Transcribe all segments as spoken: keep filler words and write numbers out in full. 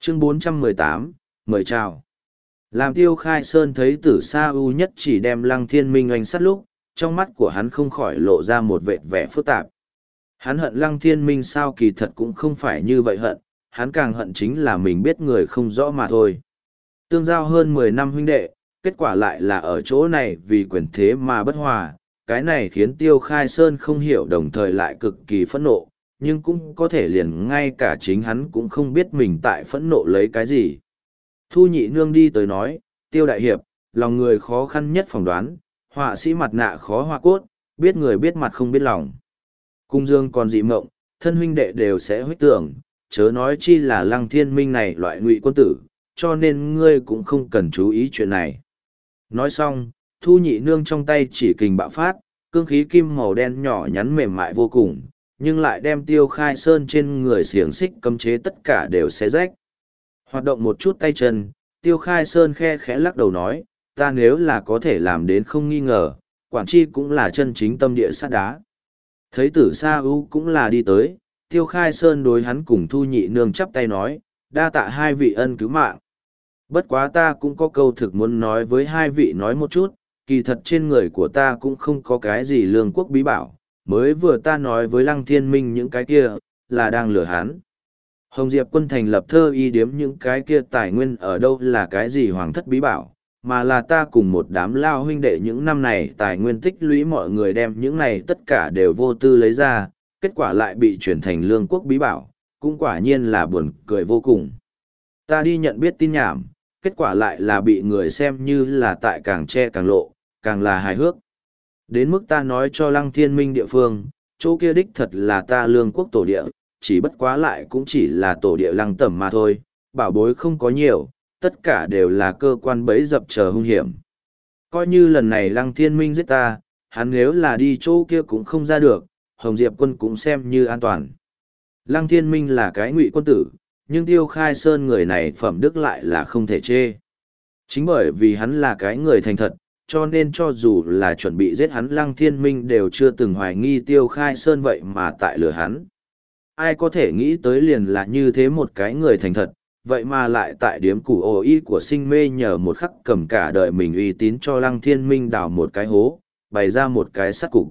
Chương bốn trăm mười tám, mời chào. Làm Tiêu Khai Sơn thấy Tử Sa U nhất chỉ đem Lăng Thiên Minh oanh sát lúc, trong mắt của hắn không khỏi lộ ra một vệt vẻ phức tạp. Hắn hận Lăng Thiên Minh sao kỳ thật cũng không phải như vậy hận, hắn càng hận chính là mình biết người không rõ mà thôi. Tương giao hơn mười năm huynh đệ, kết quả lại là ở chỗ này vì quyền thế mà bất hòa, cái này khiến Tiêu Khai Sơn không hiểu đồng thời lại cực kỳ phẫn nộ, nhưng cũng có thể liền ngay cả chính hắn cũng không biết mình tại phẫn nộ lấy cái gì. Thu Nhị Nương đi tới nói, Tiêu Đại Hiệp, lòng người khó khăn nhất phỏng đoán, họa sĩ mặt nạ khó họa cốt, biết người biết mặt không biết lòng. Cung dương còn dị mộng, thân huynh đệ đều sẽ huyết tưởng, chớ nói chi là Lăng Thiên Minh này loại ngụy quân tử, cho nên ngươi cũng không cần chú ý chuyện này. Nói xong, Thu Nhị Nương trong tay chỉ kình bạo phát, cương khí kim màu đen nhỏ nhắn mềm mại vô cùng, nhưng lại đem Tiêu Khai Sơn trên người xiềng xích cấm chế tất cả đều xé rách. Hoạt động một chút tay chân, Tiêu Khai Sơn khe khẽ lắc đầu nói, ta nếu là có thể làm đến không nghi ngờ, quản chi cũng là chân chính tâm địa sắt đá. Thấy Tử Sa U cũng là đi tới, Tiêu Khai Sơn đối hắn cùng Thu Nhị Nương chắp tay nói, đa tạ hai vị ân cứu mạng. Bất quá ta cũng có câu thực muốn nói với hai vị nói một chút, kỳ thật trên người của ta cũng không có cái gì lương quốc bí bảo, mới vừa ta nói với Lăng Thiên Minh những cái kia, là đang lừa hắn. Hồng Diệp quân thành lập thơ y điếm những cái kia tài nguyên ở đâu là cái gì hoàng thất bí bảo, mà là ta cùng một đám lao huynh đệ những năm này tài nguyên tích lũy mọi người đem những này tất cả đều vô tư lấy ra, kết quả lại bị chuyển thành lương quốc bí bảo, cũng quả nhiên là buồn cười vô cùng. Ta đi nhận biết tin nhảm, kết quả lại là bị người xem như là tại càng che càng lộ, càng là hài hước. Đến mức ta nói cho Lăng Thiên Minh địa phương, chỗ kia đích thật là ta lương quốc tổ địa, chỉ bất quá lại cũng chỉ là tổ địa Lăng Tẩm mà thôi, bảo bối không có nhiều, tất cả đều là cơ quan bẫy dập chờ hung hiểm. Coi như lần này Lăng Thiên Minh giết ta, hắn nếu là đi chỗ kia cũng không ra được, Hồng Diệp quân cũng xem như an toàn. Lăng Thiên Minh là cái ngụy quân tử, nhưng Tiêu Khai Sơn người này phẩm đức lại là không thể chê. Chính bởi vì hắn là cái người thành thật, cho nên cho dù là chuẩn bị giết hắn Lăng Thiên Minh đều chưa từng hoài nghi Tiêu Khai Sơn vậy mà tại lừa hắn. Ai có thể nghĩ tới liền là như thế một cái người thành thật, vậy mà lại tại điếm củ ồ y của sinh mê nhờ một khắc cầm cả đời mình uy tín cho Lăng Thiên Minh đào một cái hố, bày ra một cái sát cục.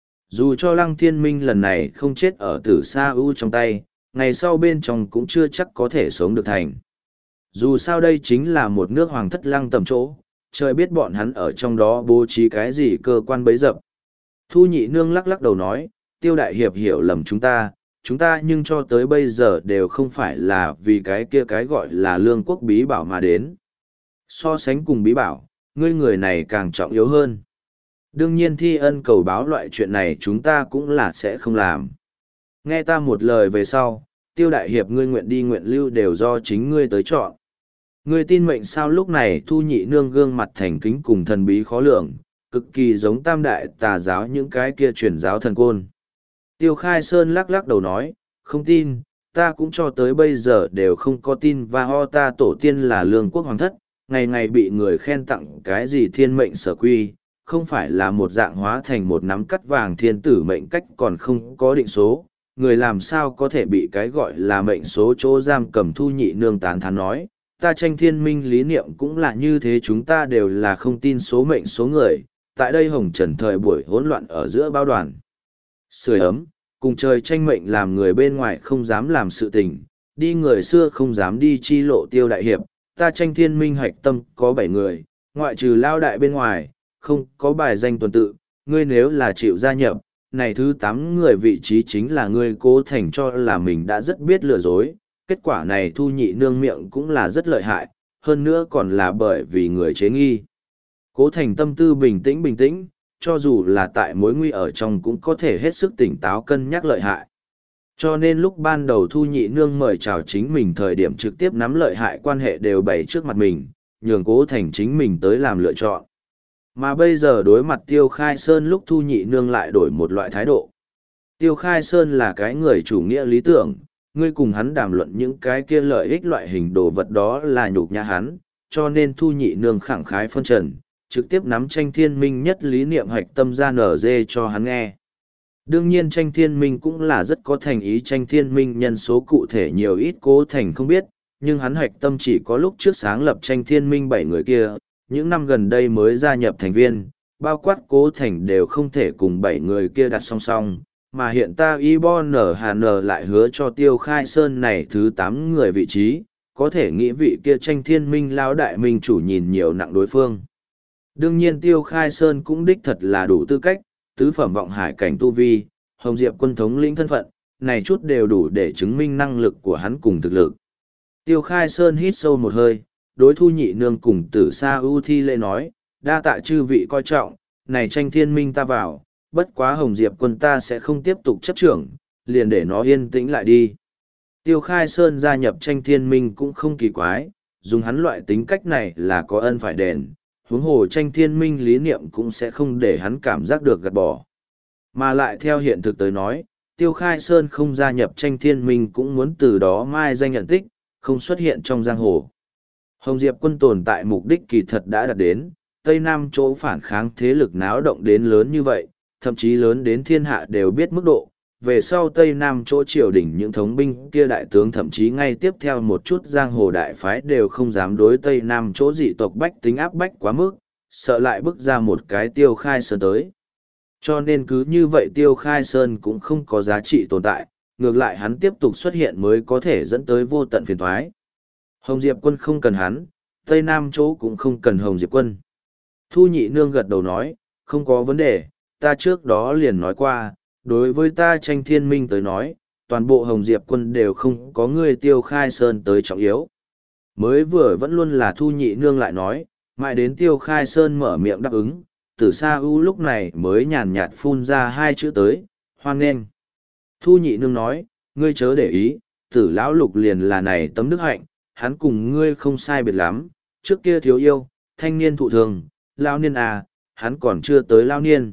Dù cho Lăng Thiên Minh lần này không chết ở Tử Sa U trong tay, ngày sau bên trong cũng chưa chắc có thể sống được thành. Dù sao đây chính là một nước hoàng thất Lăng Tẩm chỗ, trời biết bọn hắn ở trong đó bố trí cái gì cơ quan bấy dập. Thu Nhị Nương lắc lắc đầu nói, Tiêu Đại Hiệp hiểu lầm chúng ta, chúng ta nhưng cho tới bây giờ đều không phải là vì cái kia cái gọi là lương quốc bí bảo mà đến. So sánh cùng bí bảo, ngươi người này càng trọng yếu hơn. Đương nhiên thi ân cầu báo loại chuyện này chúng ta cũng là sẽ không làm. Nghe ta một lời về sau, Tiêu Đại Hiệp ngươi nguyện đi nguyện lưu đều do chính ngươi tới chọn. Ngươi tin mệnh sao? Lúc này Thu Nhị Nương gương mặt thành kính cùng thần bí khó lường, cực kỳ giống tam đại tà giáo những cái kia truyền giáo thần côn. Tiêu Khai Sơn lắc lắc đầu nói, không tin, ta cũng cho tới bây giờ đều không có tin và ho ta tổ tiên là lương quốc hoàng thất, ngày ngày bị người khen tặng cái gì thiên mệnh sở quy, không phải là một dạng hóa thành một nắm cắt vàng thiên tử mệnh cách còn không có định số, người làm sao có thể bị cái gọi là mệnh số chỗ giam cầm. Thu Nhị Nương tán thán nói, ta tranh thiên minh lý niệm cũng là như thế, chúng ta đều là không tin số mệnh số người, tại đây hồng trần thời buổi hỗn loạn ở giữa bao đoàn. Sưởi ấm, cùng trời tranh mệnh làm người bên ngoài không dám làm sự tình, đi người xưa không dám đi chi lộ. Tiêu Đại Hiệp, ta tranh thiên minh hạch tâm có bảy người, ngoại trừ lao đại bên ngoài, không có bài danh tuần tự, ngươi nếu là chịu gia nhập, này thứ tám người vị trí chính là ngươi. Cố Thành cho là mình đã rất biết lừa dối, kết quả này Thu Nhị Nương miệng cũng là rất lợi hại, hơn nữa còn là bởi vì người chế nghi. Cố Thành tâm tư bình tĩnh bình tĩnh, cho dù là tại mối nguy ở trong cũng có thể hết sức tỉnh táo cân nhắc lợi hại. Cho nên lúc ban đầu Thu Nhị Nương mời chào chính mình thời điểm trực tiếp nắm lợi hại quan hệ đều bày trước mặt mình, nhường Cố Thành chính mình tới làm lựa chọn. Mà bây giờ đối mặt Tiêu Khai Sơn lúc Thu Nhị Nương lại đổi một loại thái độ. Tiêu Khai Sơn là cái người chủ nghĩa lý tưởng, ngươi cùng hắn đàm luận những cái kia lợi ích loại hình đồ vật đó là nhục nhã hắn, cho nên Thu Nhị Nương khẳng khái phân trần, trực tiếp nắm tranh thiên minh nhất lý niệm hạch tâm ra nở dê cho hắn nghe. Đương nhiên tranh thiên minh cũng là rất có thành ý, tranh thiên minh nhân số cụ thể nhiều ít Cố Thành không biết, nhưng hắn hoạch tâm chỉ có lúc trước sáng lập tranh thiên minh bảy người kia, những năm gần đây mới gia nhập thành viên, bao quát Cố Thành đều không thể cùng bảy người kia đặt song song, mà hiện ta Ibon Hà N lại hứa cho Tiêu Khai Sơn này thứ tám người vị trí, có thể nghĩ vị kia tranh thiên minh lão đại minh chủ nhìn nhiều nặng đối phương. Đương nhiên Tiêu Khai Sơn cũng đích thật là đủ tư cách, tứ phẩm vọng hải cảnh tu vi, Hồng Diệp quân thống lĩnh thân phận, này chút đều đủ để chứng minh năng lực của hắn cùng thực lực. Tiêu Khai Sơn hít sâu một hơi, đối Thu Nhị Nương cùng Tử Sa ưu thi lễ nói, đa tạ chư vị coi trọng, này tranh thiên minh ta vào, bất quá Hồng Diệp quân ta sẽ không tiếp tục chấp trưởng, liền để nó yên tĩnh lại đi. Tiêu Khai Sơn gia nhập tranh thiên minh cũng không kỳ quái, dùng hắn loại tính cách này là có ân phải đền, huống hồ tranh thiên minh lý niệm cũng sẽ không để hắn cảm giác được gạt bỏ. Mà lại theo hiện thực tới nói, Tiêu Khai Sơn không gia nhập tranh thiên minh cũng muốn từ đó mai danh nhận tích, không xuất hiện trong giang hồ. Hồng Diệp quân tồn tại mục đích kỳ thật đã đạt đến, Tây Nam chỗ phản kháng thế lực náo động đến lớn như vậy, thậm chí lớn đến thiên hạ đều biết mức độ. Về sau Tây Nam chỗ triều đình những thống binh kia đại tướng thậm chí ngay tiếp theo một chút giang hồ đại phái đều không dám đối Tây Nam chỗ dị tộc bách tính áp bách quá mức, sợ lại bức ra một cái Tiêu Khai Sơn tới. Cho nên cứ như vậy Tiêu Khai Sơn cũng không có giá trị tồn tại, ngược lại hắn tiếp tục xuất hiện mới có thể dẫn tới vô tận phiền toái. Hồng Diệp quân không cần hắn, Tây Nam chỗ cũng không cần Hồng Diệp quân. Thu Nhị Nương gật đầu nói, không có vấn đề, ta trước đó liền nói qua, đối với ta tranh thiên minh tới nói, toàn bộ Hồng Diệp quân đều không có người Tiêu Khai Sơn tới trọng yếu. Mới vừa vẫn luôn là Thu Nhị Nương lại nói, mãi đến Tiêu Khai Sơn mở miệng đáp ứng, Tử Sa ưu lúc này mới nhàn nhạt phun ra hai chữ tới, hoan nghênh. Thu Nhị Nương nói, ngươi chớ để ý, Tử Lão Lục liền là này tấm đức hạnh, hắn cùng ngươi không sai biệt lắm, trước kia thiếu yêu, thanh niên thụ thường, lao niên à, hắn còn chưa tới lao niên.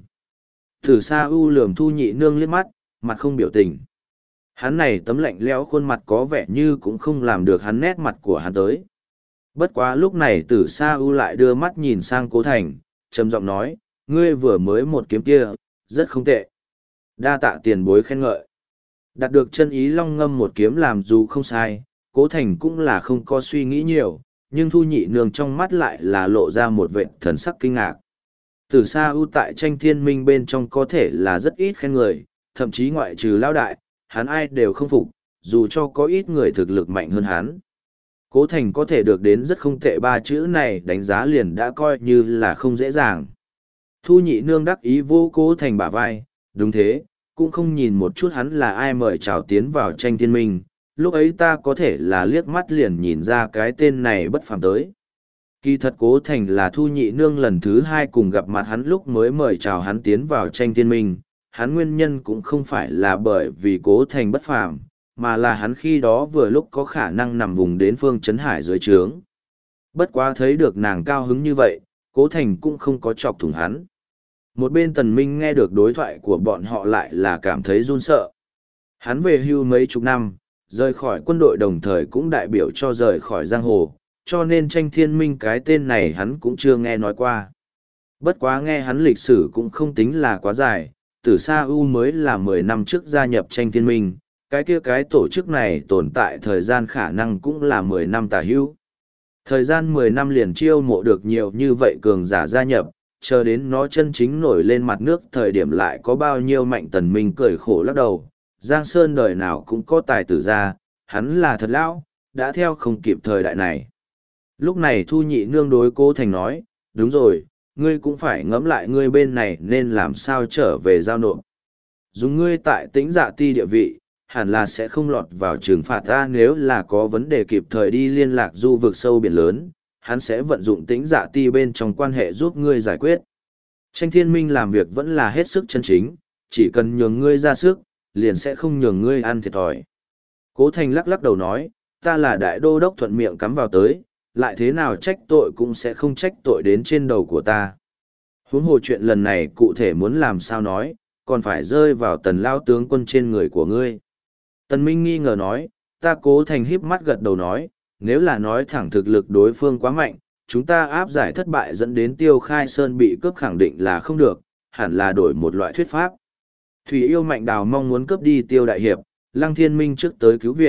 Tử Sa ưu lườm Thu Nhị Nương liếc mắt, mặt không biểu tình. Hắn này tấm lạnh lẽo khuôn mặt có vẻ như cũng không làm được hắn nét mặt của hắn tới. Bất quá lúc này Tử Sa ưu lại đưa mắt nhìn sang Cố Thành, trầm giọng nói, ngươi vừa mới một kiếm kia, rất không tệ. Đa tạ tiền bối khen ngợi. Đạt được chân ý long ngâm một kiếm làm dù không sai, Cố Thành cũng là không có suy nghĩ nhiều, nhưng Thu Nhị Nương trong mắt lại là lộ ra một vẻ thần sắc kinh ngạc. Tử Sa ưu tại tranh thiên minh bên trong có thể là rất ít khen người, thậm chí ngoại trừ lao đại, hắn ai đều không phục, dù cho có ít người thực lực mạnh hơn hắn. Cố Thành có thể được đến rất không tệ ba chữ này đánh giá liền đã coi như là không dễ dàng. Thu Nhị Nương đắc ý vô Cố Thành bả vai, đúng thế, cũng không nhìn một chút hắn là ai mời chào tiến vào tranh thiên minh, lúc ấy ta có thể là liếc mắt liền nhìn ra cái tên này bất phàm tới. Kỳ thật Cố Thành là Thu Nhị Nương lần thứ hai cùng gặp mặt hắn lúc mới mời chào hắn tiến vào tranh thiên minh, hắn nguyên nhân cũng không phải là bởi vì Cố Thành bất phàm, mà là hắn khi đó vừa lúc có khả năng nằm vùng đến phương Trấn Hải dưới trướng. Bất quá thấy được nàng cao hứng như vậy, Cố Thành cũng không có chọc thủng hắn. Một bên Tần Minh nghe được đối thoại của bọn họ lại là cảm thấy run sợ. Hắn về hưu mấy chục năm, rời khỏi quân đội đồng thời cũng đại biểu cho rời khỏi giang hồ, cho nên tranh thiên minh cái tên này hắn cũng chưa nghe nói qua. Bất quá nghe hắn lịch sử cũng không tính là quá dài, Tử Sa ưu mới là mười năm trước gia nhập tranh thiên minh, cái kia cái tổ chức này tồn tại thời gian khả năng cũng là mười năm tả hữu. Thời gian mười năm liền chiêu mộ được nhiều như vậy cường giả gia nhập, chờ đến nó chân chính nổi lên mặt nước thời điểm lại có bao nhiêu mạnh Tần Minh cười khổ lắc đầu. Giang Sơn đời nào cũng có tài tử ra, hắn là thật lão, đã theo không kịp thời đại này. Lúc này Thu Nhị Nương đối Cố Thành nói, đúng rồi, ngươi cũng phải ngẫm lại ngươi bên này nên làm sao trở về giao nộp. Dùng ngươi tại Tĩnh Dạ Ti địa vị, hẳn là sẽ không lọt vào trừng phạt ta, nếu là có vấn đề kịp thời đi liên lạc du vực sâu biển lớn, hắn sẽ vận dụng Tĩnh Dạ Ti bên trong quan hệ giúp ngươi giải quyết. Tranh thiên minh làm việc vẫn là hết sức chân chính, chỉ cần nhường ngươi ra sức, liền sẽ không nhường ngươi ăn thiệt thòi. Cố Thành lắc lắc đầu nói, ta là đại đô đốc thuận miệng cắm vào tới, lại thế nào trách tội cũng sẽ không trách tội đến trên đầu của ta. Huống hồ chuyện lần này cụ thể muốn làm sao nói, còn phải rơi vào Tần lao tướng quân trên người của ngươi. Tần Minh nghi ngờ nói, ta Cố Thành híp mắt gật đầu nói, nếu là nói thẳng thực lực đối phương quá mạnh, chúng ta áp giải thất bại dẫn đến Tiêu Khai Sơn bị cướp khẳng định là không được, hẳn là đổi một loại thuyết pháp. Thủy Yêu Mạnh Đào mong muốn cướp đi Tiêu Đại Hiệp, Lăng Thiên Minh trước tới cứu viện,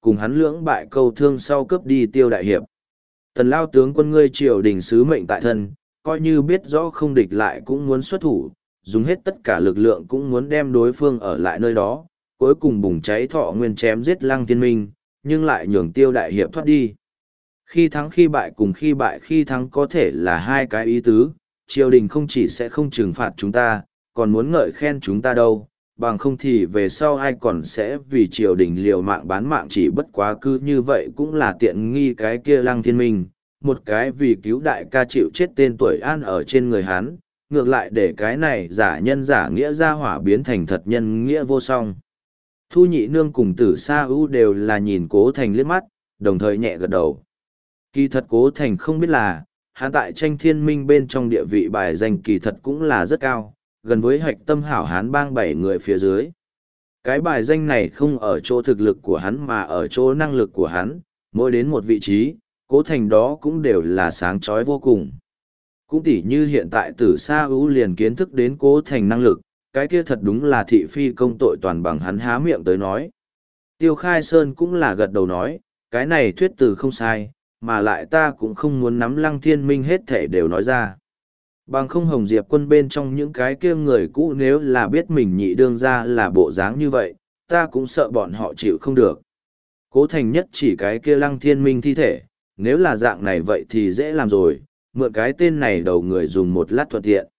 cùng hắn lưỡng bại câu thương sau cướp đi Tiêu đại hiệp. Tần lao tướng quân ngươi triều đình sứ mệnh tại thân, coi như biết rõ không địch lại cũng muốn xuất thủ, dùng hết tất cả lực lượng cũng muốn đem đối phương ở lại nơi đó, cuối cùng bùng cháy thọ nguyên chém giết Lăng Thiên Minh, nhưng lại nhường Tiêu đại hiệp thoát đi. Khi thắng khi bại cùng khi bại khi thắng có thể là hai cái ý tứ, triều đình không chỉ sẽ không trừng phạt chúng ta, còn muốn ngợi khen chúng ta đâu, bằng không thì về sau ai còn sẽ vì triều đình liều mạng bán mạng, chỉ bất quá cứ như vậy cũng là tiện nghi cái kia Lăng Thiên Minh, một cái vì cứu đại ca chịu chết tên tuổi an ở trên người hắn, ngược lại để cái này giả nhân giả nghĩa ra hỏa biến thành thật nhân nghĩa vô song. Thu Nhị Nương cùng Tử Sa ưu đều là nhìn Cố Thành liếc mắt, đồng thời nhẹ gật đầu. Kỳ thật Cố Thành không biết là, hắn tại tranh thiên minh bên trong địa vị bài danh kỳ thật cũng là rất cao, gần với hạch tâm hảo hán bang bảy người phía dưới. Cái bài danh này không ở chỗ thực lực của hắn mà ở chỗ năng lực của hắn, mỗi đến một vị trí, Cố Thành đó cũng đều là sáng chói vô cùng. Cũng tỉ như hiện tại Tử Sa ưu liền kiến thức đến Cố Thành năng lực, cái kia thật đúng là thị phi công tội toàn bằng hắn há miệng tới nói. Tiêu Khai Sơn cũng là gật đầu nói, cái này thuyết từ không sai, mà lại ta cũng không muốn nắm Lăng Thiên Minh hết thể đều nói ra. Bằng không Hồng Diệp quân bên trong những cái kia người cũ nếu là biết mình nhị đương ra là bộ dáng như vậy, ta cũng sợ bọn họ chịu không được. Cố Thành nhất chỉ cái kia Lăng Thiên Minh thi thể, nếu là dạng này vậy thì dễ làm rồi, mượn cái tên này đầu người dùng một lát thuận tiện.